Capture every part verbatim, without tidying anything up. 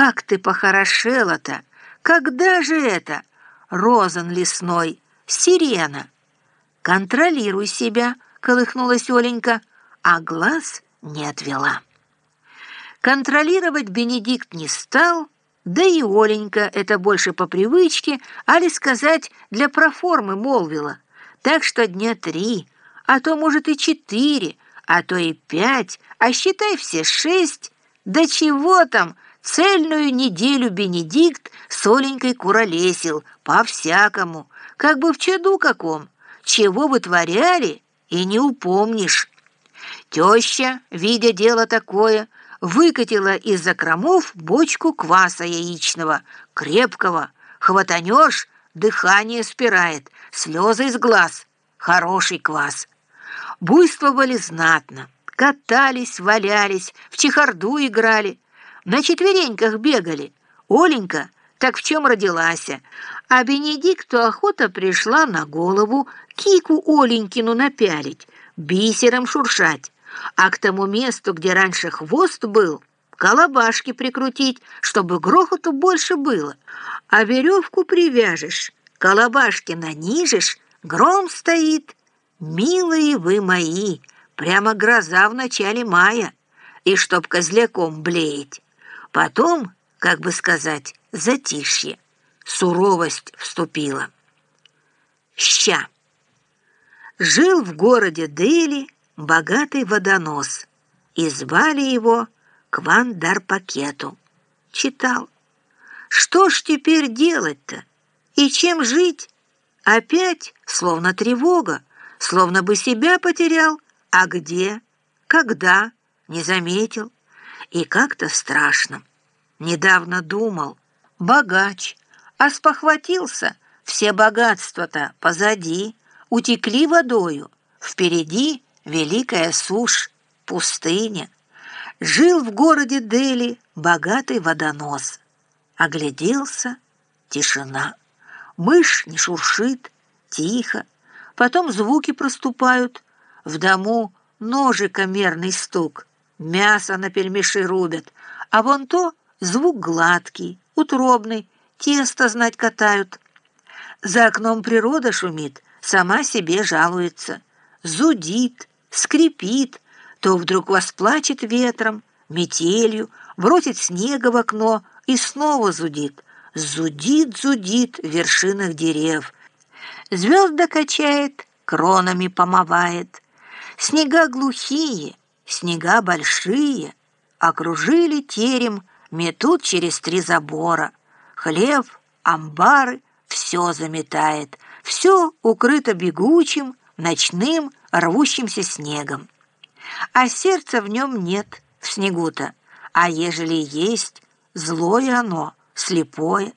как ты похорошела-то! Когда же это? Розан лесной, сирена. Контролируй себя, колыхнулась Оленька, а глаз не отвела. Контролировать Бенедикт не стал, да и Оленька это больше по привычке, али сказать, для проформы молвила. Так что дня три, а то, может, и четыре, а то и пять, а считай все шесть. Да чего там, цельную неделю Бенедикт с Оленькой куролесил, по-всякому, как бы в чаду каком, чего вытворяли, и не упомнишь. Теща, видя дело такое, выкатила из закромов бочку кваса яичного, крепкого. Хватанешь, дыхание спирает, слезы из глаз. Хороший квас. Буйствовали знатно, катались, валялись, в чехарду играли, на четвереньках бегали. Оленька так в чем родилась, а Бенедикту охота пришла на голову кику Оленькину напялить, бисером шуршать, а к тому месту, где раньше хвост был, колобашки прикрутить, чтобы грохоту больше было. А веревку привяжешь, колобашки нанижешь, гром стоит. Милые вы мои, прямо гроза в начале мая, и чтоб козляком блеять. Потом, как бы сказать, затишье, суровость вступила. Ща. Жил в городе Дели богатый водонос, и звали его Квандарпакету. Читал. Что ж теперь делать-то? И чем жить? Опять, словно тревога, словно бы себя потерял. А где? Когда? Не заметил. И как-то страшно. Недавно думал, богач, а спохватился, все богатства-то позади, утекли водою, впереди великая сушь, пустыня. Жил в городе Дели богатый водонос. Огляделся, тишина. Мышь не шуршит, тихо. Потом звуки проступают. В дому ножика мерный стук. Мясо на пельмеши рубят. А вон то звук гладкий, утробный. Тесто, знать, катают. За окном природа шумит, сама себе жалуется. Зудит, скрипит, то вдруг восплачет ветром, метелью, бросит снега в окно и снова зудит. Зудит, зудит в вершинах дерев. Звезды качает, кронами помывает. Снега глухие, снега большие, окружили терем, метут через три забора. Хлев, амбары, все заметает, все укрыто бегучим, ночным, рвущимся снегом. А сердца в нем нет, в снегу-то, а ежели есть, злое оно, слепое.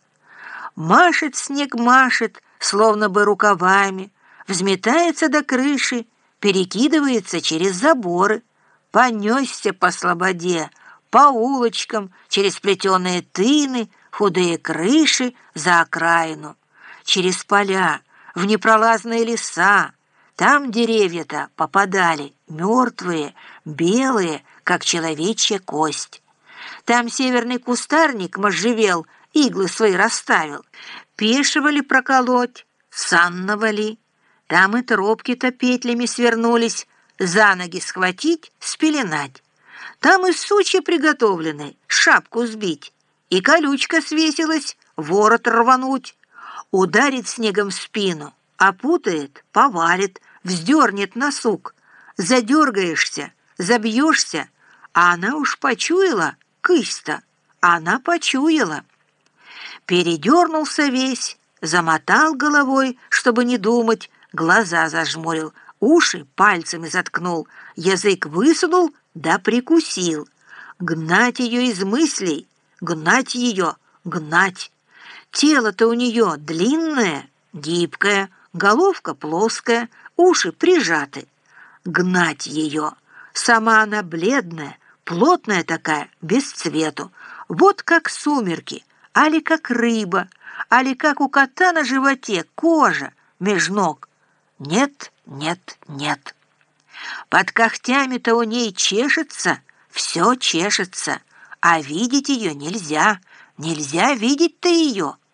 Машет снег, машет, словно бы рукавами, взметается до крыши, перекидывается через заборы, понесся по слободе, по улочкам, через плетеные тыны, худые крыши за окраину, через поля, в непролазные леса. Там деревья-то попадали, мертвые, белые, как человечья кость. Там северный кустарник можжевел, иглы свои расставил. Пешего ли проколоть, санного ли? Там и тропки-то петлями свернулись, за ноги схватить, спеленать. Там и сучья приготовлены, шапку сбить. И колючка свесилась, ворот рвануть. Ударит снегом в спину, опутает, повалит, вздернет на сук. Задергаешься, забьешься, а она уж почуяла, кысь-то, она почуяла. Передернулся весь, замотал головой, чтобы не думать, глаза зажмурил, уши пальцами заткнул, язык высунул да прикусил. Гнать ее из мыслей, гнать ее, гнать. Тело-то у нее длинное, гибкое, головка плоская, уши прижаты. Гнать ее. Сама она бледная, плотная такая, без цвету. Вот как сумерки, али как рыба, али как у кота на животе кожа меж ног. Нет, нет, нет. Под когтями-то у ней чешется, все чешется, а видеть ее нельзя. Нельзя видеть-то ее.